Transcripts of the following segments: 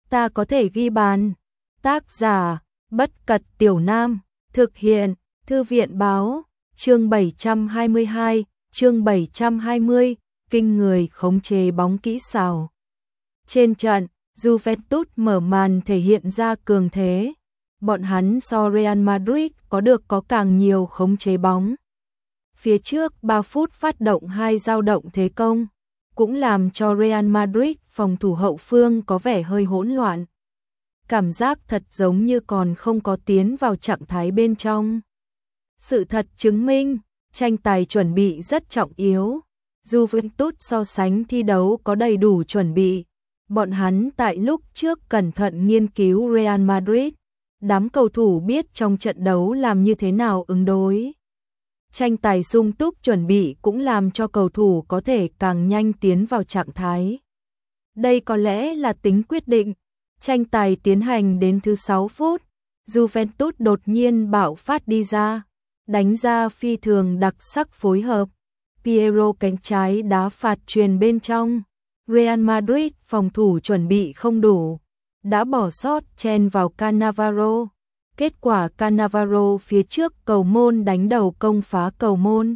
ta có thể ghi bàn. Tác giả, Bất Cật Tiểu Nam, thực hiện, Thư viện báo, chương 722, chương 720, kinh người khống chế bóng kỹ xảo. Trên trận, Juventus mở màn thể hiện ra cường thế. Bọn hắn so Real Madrid có càng nhiều khống chế bóng. Phía trước 3 phút phát động 2 dao động thế công, cũng làm cho Real Madrid phòng thủ hậu phương có vẻ hơi hỗn loạn. Cảm giác thật giống như còn không có tiến vào trạng thái bên trong. Sự thật chứng minh, tranh tài chuẩn bị rất trọng yếu. Juventus so sánh thi đấu có đầy đủ chuẩn bị. Bọn hắn tại lúc trước cẩn thận nghiên cứu Real Madrid. Đám cầu thủ biết trong trận đấu làm như thế nào ứng đối. Tranh tài sung túc chuẩn bị cũng làm cho cầu thủ có thể càng nhanh tiến vào trạng thái. Đây có lẽ là tính quyết định. Tranh tài tiến hành đến thứ 6 phút, Juventus đột nhiên bạo phát đi ra, đánh ra phi thường đặc sắc phối hợp. Piero cánh trái đá phạt chuyền bên trong. Real Madrid phòng thủ chuẩn bị không đủ, đã bỏ sót chen vào Cannavaro. Kết quả Cannavaro phía trước cầu môn đánh đầu công phá cầu môn.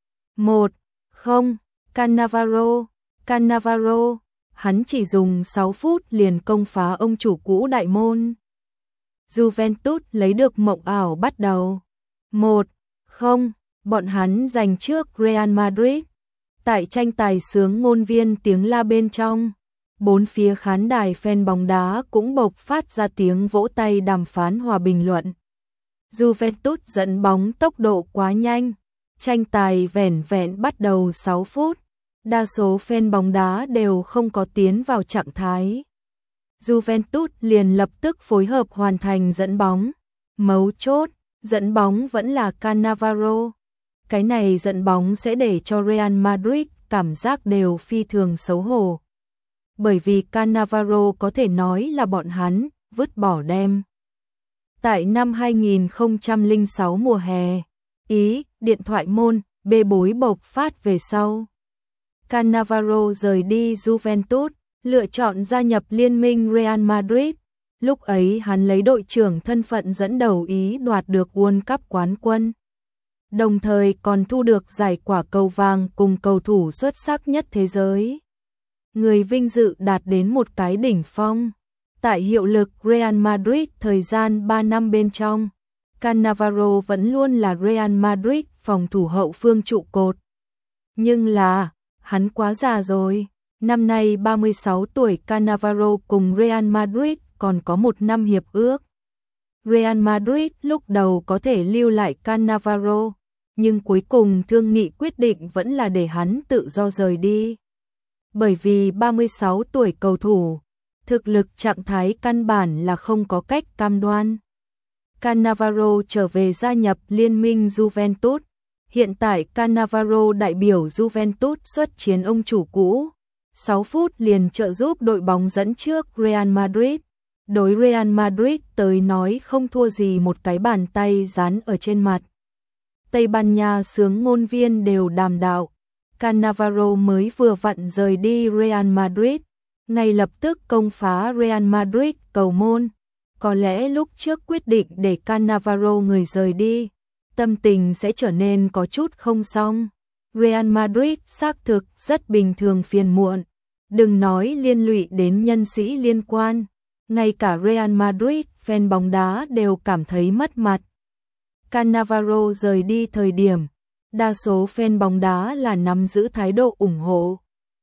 1-0, Cannavaro, hắn chỉ dùng 6 phút liền công phá ông chủ cũ đại môn. Juventus lấy được mộng ảo bắt đầu. 1-0, bọn hắn giành trước Real Madrid. Tại tranh tài sướng ngôn viên tiếng la bên trong, bốn phía khán đài fan bóng đá cũng bộc phát ra tiếng vỗ tay đàm phán hòa bình luận. Juventus dẫn bóng tốc độ quá nhanh, tranh tài vẻn vẹn bắt đầu 6 phút, đa số fan bóng đá đều không có tiến vào trạng thái. Juventus liền lập tức phối hợp hoàn thành dẫn bóng, mấu chốt, dẫn bóng vẫn là Cannavaro. Cái này dẫn bóng sẽ để cho Real Madrid cảm giác đều phi thường xấu hổ. Bởi vì Cannavaro có thể nói là bọn hắn vứt bỏ đem. Tại năm 2006 mùa hè, Ý, điện thoại môn, bê bối bộc phát về sau. Cannavaro rời đi Juventus, lựa chọn gia nhập liên minh Real Madrid. Lúc ấy hắn lấy đội trưởng thân phận dẫn đầu Ý đoạt được World Cup quán quân. Đồng thời còn thu được giải quả cầu vàng cùng cầu thủ xuất sắc nhất thế giới. Người vinh dự đạt đến một cái đỉnh phong. Tại hiệu lực Real Madrid thời gian 3 năm bên trong, Cannavaro vẫn luôn là Real Madrid phòng thủ hậu phương trụ cột. Nhưng là, hắn quá già rồi. Năm nay 36 tuổi Cannavaro cùng Real Madrid còn có 1 năm hiệp ước. Real Madrid lúc đầu có thể lưu lại Cannavaro, nhưng cuối cùng thương nghị quyết định vẫn là để hắn tự do rời đi. Bởi vì 36 tuổi cầu thủ, thực lực trạng thái căn bản là không có cách cam đoan. Cannavaro trở về gia nhập liên minh Juventus. Hiện tại Cannavaro đại biểu Juventus xuất chiến ông chủ cũ. 6 phút liền trợ giúp đội bóng dẫn trước Real Madrid. Đối Real Madrid tới nói không thua gì một cái bàn tay dán ở trên mặt. Tây Ban Nha sướng ngôn viên đều đàm đạo. Cannavaro mới vừa vặn rời đi Real Madrid, ngay lập tức công phá Real Madrid cầu môn. Có lẽ lúc trước quyết định để Cannavaro người rời đi, tâm tình sẽ trở nên có chút không xong. Real Madrid xác thực rất bình thường phiền muộn, đừng nói liên lụy đến nhân sĩ liên quan, ngay cả Real Madrid fan bóng đá đều cảm thấy mất mặt. Cannavaro rời đi thời điểm, đa số fan bóng đá là nắm giữ thái độ ủng hộ.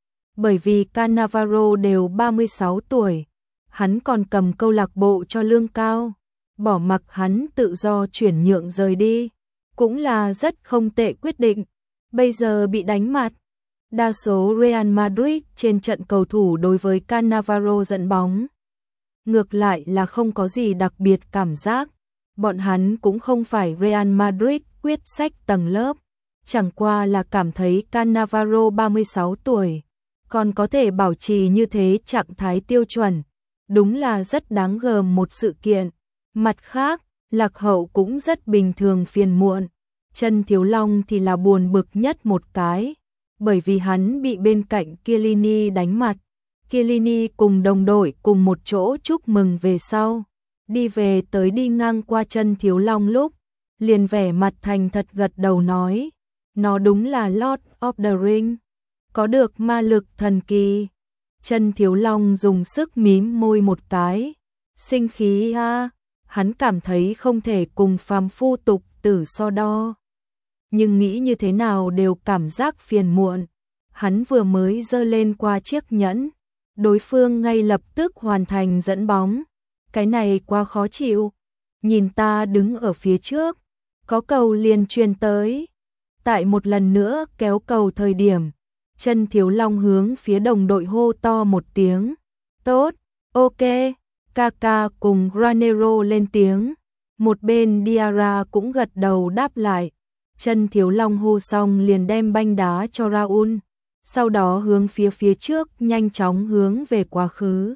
Bởi vì Cannavaro đều 36 tuổi, hắn còn cầm câu lạc bộ cho lương cao, bỏ mặc hắn tự do chuyển nhượng rời đi, cũng là rất không tệ quyết định. Bây giờ bị đánh mặt, đa số Real Madrid trên trận cầu thủ đối với Cannavaro dẫn bóng. Ngược lại là không có gì đặc biệt cảm giác, bọn hắn cũng không phải Real Madrid quyết sách tầng lớp, chẳng qua là cảm thấy Cannavaro 36 tuổi, còn có thể bảo trì như thế trạng thái tiêu chuẩn, đúng là rất đáng gờm một sự kiện. Mặt khác, Lạc Hậu cũng rất bình thường phiền muộn, Chân Thiếu Long thì là buồn bực nhất một cái, bởi vì hắn bị bên cạnh Chiellini đánh mặt, Chiellini cùng đồng đội cùng một chỗ chúc mừng về sau. Đi về tới đi ngang qua chân Thiếu Long lúc, liền vẻ mặt thành thật gật đầu nói, nó đúng là Lord of the Ring, có được ma lực thần kỳ. Chân Thiếu Long dùng sức mím môi một cái, sinh khí a, hắn cảm thấy không thể cùng phàm phu tục tử so đo. Nhưng nghĩ như thế nào đều cảm giác phiền muộn, hắn vừa mới giơ lên qua chiếc nhẫn, đối phương ngay lập tức hoàn thành dẫn bóng. Cái này quá khó chịu, nhìn ta đứng ở phía trước, có cầu liền truyền tới. Tại một lần nữa kéo cầu thời điểm, chân Thiếu Long hướng phía đồng đội hô to một tiếng. Tốt, ok, Kaka cùng Granero lên tiếng. Một bên Diarra cũng gật đầu đáp lại. Chân Thiếu Long hô xong liền đem banh đá cho Raul, sau đó hướng phía trước nhanh chóng hướng về quá khứ.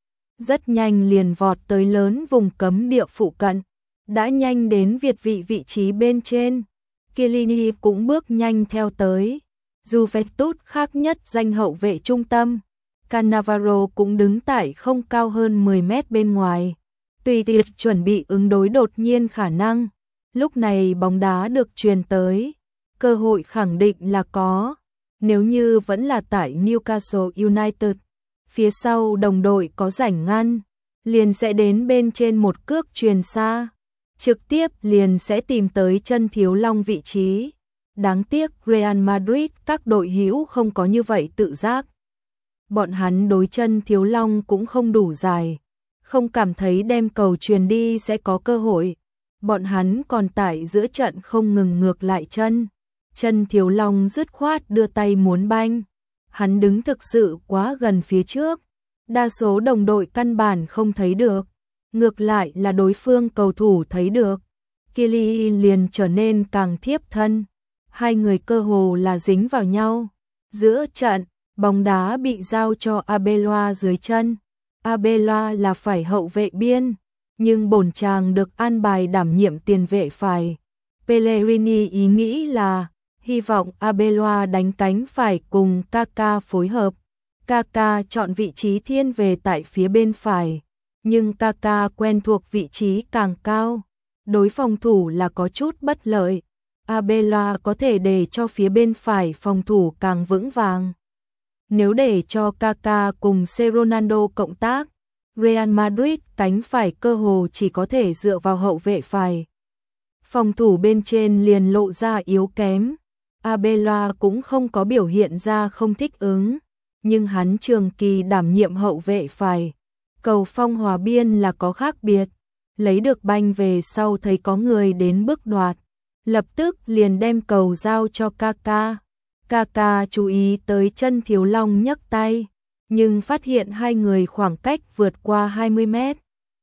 Rất nhanh liền vọt tới lớn vùng cấm địa phụ cận, đã nhanh đến việt vị trí bên trên. Chiellini cũng bước nhanh theo tới. Juventus khác nhất danh hậu vệ trung tâm. Cannavaro cũng đứng tại không cao hơn 10 mét bên ngoài. Tùy tiệc chuẩn bị ứng đối đột nhiên khả năng. Lúc này bóng đá được truyền tới. Cơ hội khẳng định là có. Nếu như vẫn là tại Newcastle United, phía sau đồng đội có rảnh ngăn, liền sẽ đến bên trên một cước truyền xa, trực tiếp liền sẽ tìm tới chân Thiếu Long vị trí. Đáng tiếc Real Madrid các đội hữu không có như vậy tự giác. Bọn hắn đối chân Thiếu Long cũng không đủ dài, không cảm thấy đem cầu truyền đi sẽ có cơ hội. Bọn hắn còn tại giữa trận không ngừng ngược lại chân. Chân Thiếu Long dứt khoát đưa tay muốn banh. Hắn đứng thực sự quá gần phía trước, đa số đồng đội căn bản không thấy được, ngược lại là đối phương cầu thủ thấy được. Chiellini liền trở nên càng thiếp thân, hai người cơ hồ là dính vào nhau. Giữa trận, bóng đá bị giao cho Arbeloa dưới chân. Arbeloa là phải hậu vệ biên, nhưng bổn chàng được an bài đảm nhiệm tiền vệ phải. Pellegrini ý nghĩ là hy vọng Arbeloa đánh cánh phải cùng Kaka phối hợp. Kaka chọn vị trí thiên về tại phía bên phải, nhưng Kaka quen thuộc vị trí càng cao, đối phòng thủ là có chút bất lợi. Arbeloa có thể để cho phía bên phải phòng thủ càng vững vàng. Nếu để cho Kaka cùng Ronaldo cộng tác, Real Madrid cánh phải cơ hồ chỉ có thể dựa vào hậu vệ phải. Phòng thủ bên trên liền lộ ra yếu kém. Arbeloa cũng không có biểu hiện ra không thích ứng, nhưng hắn trường kỳ đảm nhiệm hậu vệ phải. Cầu phong hòa biên là có khác biệt, lấy được banh về sau thấy có người đến bước đoạt, lập tức liền đem cầu giao cho Kaka. Kaka chú ý tới chân Thiếu Long nhấc tay, nhưng phát hiện hai người khoảng cách vượt qua 20 mét.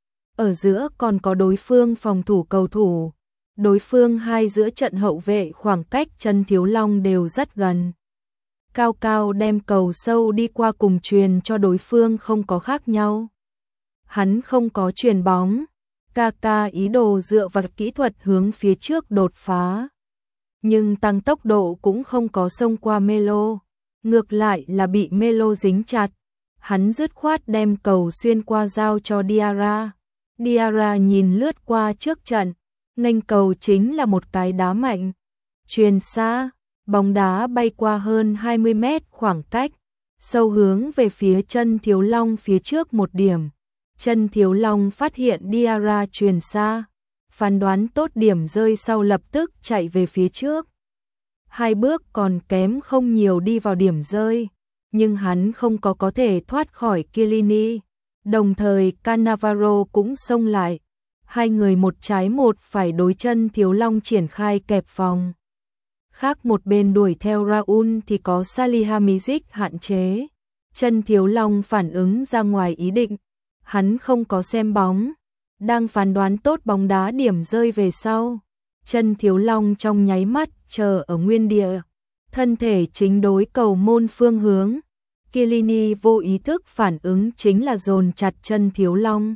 Ở giữa còn có đối phương phòng thủ cầu thủ. Đối phương hai giữa trận hậu vệ khoảng cách chân Thiếu Long đều rất gần. Cao cao đem cầu sâu đi qua cùng truyền cho đối phương không có khác nhau. Hắn không có truyền bóng. Kaka ý đồ dựa vào kỹ thuật hướng phía trước đột phá. Nhưng tăng tốc độ cũng không có xông qua Melo. Ngược lại là bị Melo dính chặt. Hắn dứt khoát đem cầu xuyên qua giao cho Diarra. Diarra nhìn lướt qua trước trận. Nghênh cầu chính là một cái đá mạnh. Chuyền xa, bóng đá bay qua hơn 20 mét khoảng cách, sâu hướng về phía chân Thiếu Long phía trước một điểm. Chân Thiếu Long phát hiện Diarra chuyền xa, phán đoán tốt điểm rơi sau lập tức chạy về phía trước. Hai bước còn kém không nhiều đi vào điểm rơi, nhưng hắn không có thể thoát khỏi Chiellini. Đồng thời Cannavaro cũng xông lại. Hai người một trái một phải đối chân Thiếu Long triển khai kẹp phòng. Khác một bên đuổi theo Raul thì có Salihamidzic hạn chế. Chân Thiếu Long phản ứng ra ngoài ý định. Hắn không có xem bóng. Đang phán đoán tốt bóng đá điểm rơi về sau. Chân Thiếu Long trong nháy mắt chờ ở nguyên địa. Thân thể chính đối cầu môn phương hướng. Chiellini vô ý thức phản ứng chính là dồn chặt chân Thiếu Long.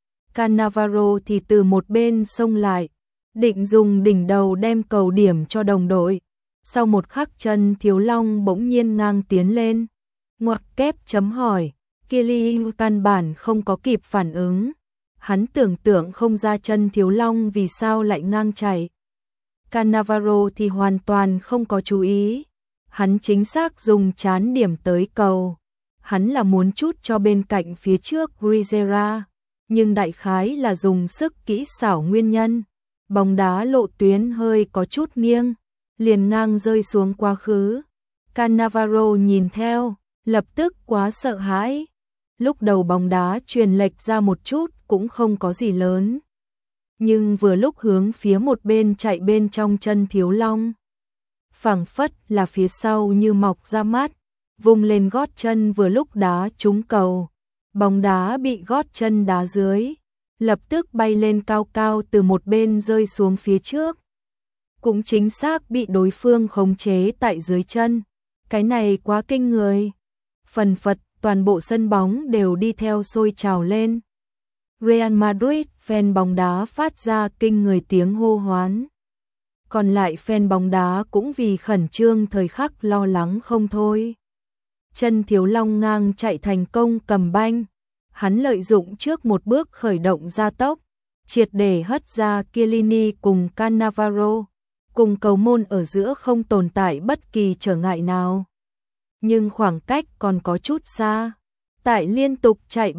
Cannavaro thì từ một bên xông lại, định dùng đỉnh đầu đem cầu điểm cho đồng đội. Sau một khắc chân Thiếu Long bỗng nhiên ngang tiến lên. Ngoặc kép chấm hỏi, Kylian căn bản không có kịp phản ứng. Hắn tưởng tượng không ra chân Thiếu Long vì sao lại ngang chạy. Cannavaro thì hoàn toàn không có chú ý. Hắn chính xác dùng chán điểm tới cầu. Hắn là muốn chút cho bên cạnh phía trước Grisera, nhưng đại khái là dùng sức kỹ xảo nguyên nhân. Bóng đá lộ tuyến hơi có chút nghiêng, liền ngang rơi xuống quá khứ. Cannavaro nhìn theo, lập tức quá sợ hãi. Lúc đầu bóng đá truyền lệch ra một chút cũng không có gì lớn. Nhưng vừa lúc hướng phía một bên chạy bên trong chân Thiếu Long. Phảng phất là phía sau như mọc ra mắt, vung lên gót chân vừa lúc đá trúng cầu. Bóng đá bị gót chân đá dưới, lập tức bay lên cao cao từ một bên rơi xuống phía trước. Cũng chính xác bị đối phương khống chế tại dưới chân. Cái này quá kinh người. Phần phật toàn bộ sân bóng đều đi theo sôi trào lên. Real Madrid fan bóng đá phát ra kinh người tiếng hô hoán. Còn lại fan bóng đá cũng vì khẩn trương thời khắc lo lắng không thôi. Chân Thiếu Long ngang chạy thành công cầm banh. Hắn lợi dụng trước một bước khởi động gia tốc, triệt để hất ra Chiellini cùng Cannavaro. Cùng cầu môn ở giữa không tồn tại bất kỳ trở ngại nào. Nhưng khoảng cách còn có chút xa. Tại liên tục chạy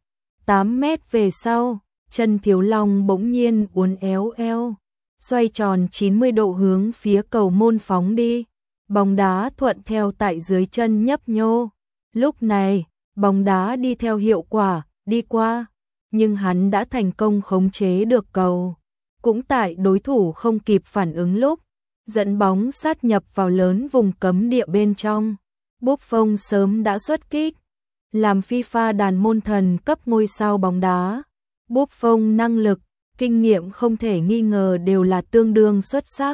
7-8 mét về sau, chân Thiếu Long bỗng nhiên uốn éo eo, xoay tròn 90 độ hướng phía cầu môn phóng đi. Bóng đá thuận theo tại dưới chân nhấp nhô. Lúc này, bóng đá đi theo hiệu quả, đi qua. Nhưng hắn đã thành công khống chế được cầu. Cũng tại đối thủ không kịp phản ứng lúc, dẫn bóng sát nhập vào lớn vùng cấm địa bên trong. Buffon sớm đã xuất kích. Làm FIFA đàn môn thần cấp ngôi sao bóng đá. Buffon năng lực, kinh nghiệm không thể nghi ngờ đều là tương đương xuất sắc.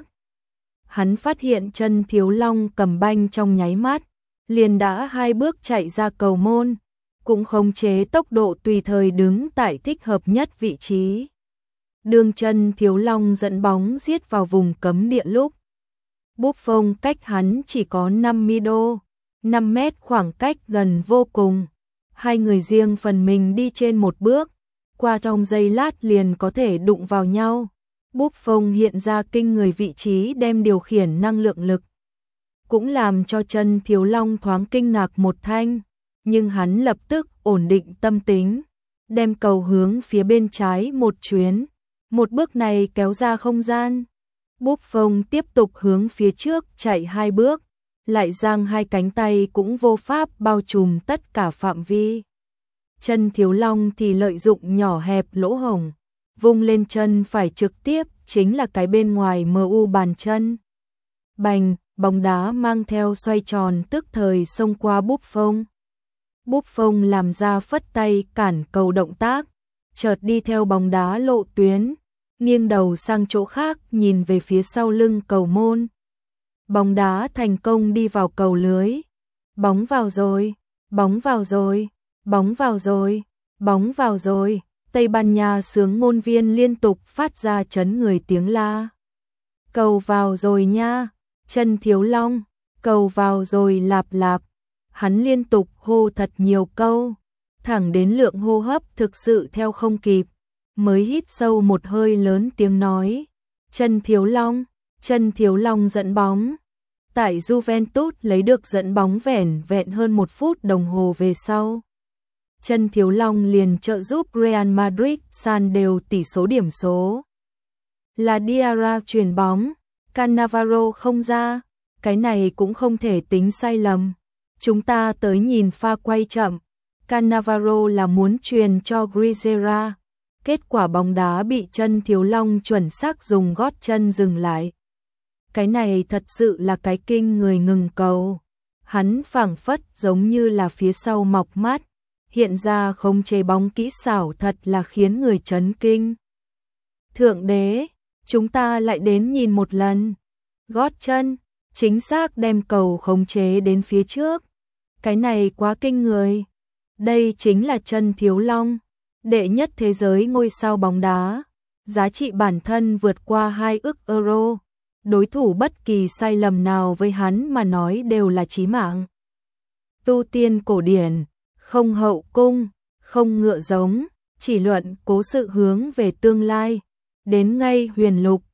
Hắn phát hiện chân Thiếu Long cầm banh trong nháy mắt, liền đã 2 bước chạy ra cầu môn, cũng khống chế tốc độ tùy thời đứng tại thích hợp nhất vị trí. Đường chân Thiếu Long dẫn bóng giết vào vùng cấm địa lúc. Buffon cách hắn chỉ có 5 mét khoảng cách gần vô cùng. Hai người riêng phần mình đi trên một bước, qua trong giây lát liền có thể đụng vào nhau. Buffon hiện ra kinh người vị trí đem điều khiển năng lượng lực. Cũng làm cho chân Thiếu Long thoáng kinh ngạc một thanh, nhưng hắn lập tức ổn định tâm tính, đem cầu hướng phía bên trái một chuyến. Một bước này kéo ra không gian. Buffon tiếp tục hướng phía trước chạy 2 bước, lại giang hai cánh tay cũng vô pháp bao trùm tất cả phạm vi. Chân Thiếu Long thì lợi dụng nhỏ hẹp lỗ hổng, vung lên chân phải trực tiếp chính là cái bên ngoài MU bàn chân. Bành, bóng đá mang theo xoay tròn tức thời xông qua Buffon. Buffon làm ra phất tay cản cầu động tác, chợt đi theo bóng đá lộ tuyến, nghiêng đầu sang chỗ khác nhìn về phía sau lưng cầu môn. Bóng đá thành công đi vào cầu lưới. Bóng vào rồi, bóng vào rồi, bóng vào rồi, bóng vào rồi. Tây Ban Nha xướng ngôn viên liên tục phát ra chấn người tiếng la. Cầu vào rồi nha, chân Thiếu Long, cầu vào rồi lạp lạp. Hắn liên tục hô thật nhiều câu, thẳng đến lượng hô hấp thực sự theo không kịp, mới hít sâu một hơi lớn tiếng nói. Chân Thiếu Long dẫn bóng. Tại Juventus lấy được dẫn bóng vẻn vẹn hơn 1 phút đồng hồ về sau. Chân Thiếu Long liền trợ giúp Real Madrid san đều tỷ số điểm số. Là Diarra chuyền bóng, Cannavaro không ra, cái này cũng không thể tính sai lầm. Chúng ta tới nhìn pha quay chậm, Cannavaro là muốn truyền cho Grisera. Kết quả bóng đá bị chân Thiếu Long chuẩn xác dùng gót chân dừng lại. Cái này thật sự là cái kinh người ngừng cầu. Hắn phảng phất giống như là phía sau mọc mắt, hiện ra khống chế bóng kỹ xảo thật là khiến người chấn kinh. Thượng đế, chúng ta lại đến nhìn một lần. Gót chân, chính xác đem cầu khống chế đến phía trước. Cái này quá kinh người. Đây chính là chân Thiếu Long, đệ nhất thế giới ngôi sao bóng đá. Giá trị bản thân vượt qua 2 ức euro. Đối thủ bất kỳ sai lầm nào với hắn mà nói đều là chí mạng. Tu tiên cổ điển, không hậu cung, không ngựa giống, chỉ luận cố sự hướng về tương lai. Đến ngay Huyền Lục,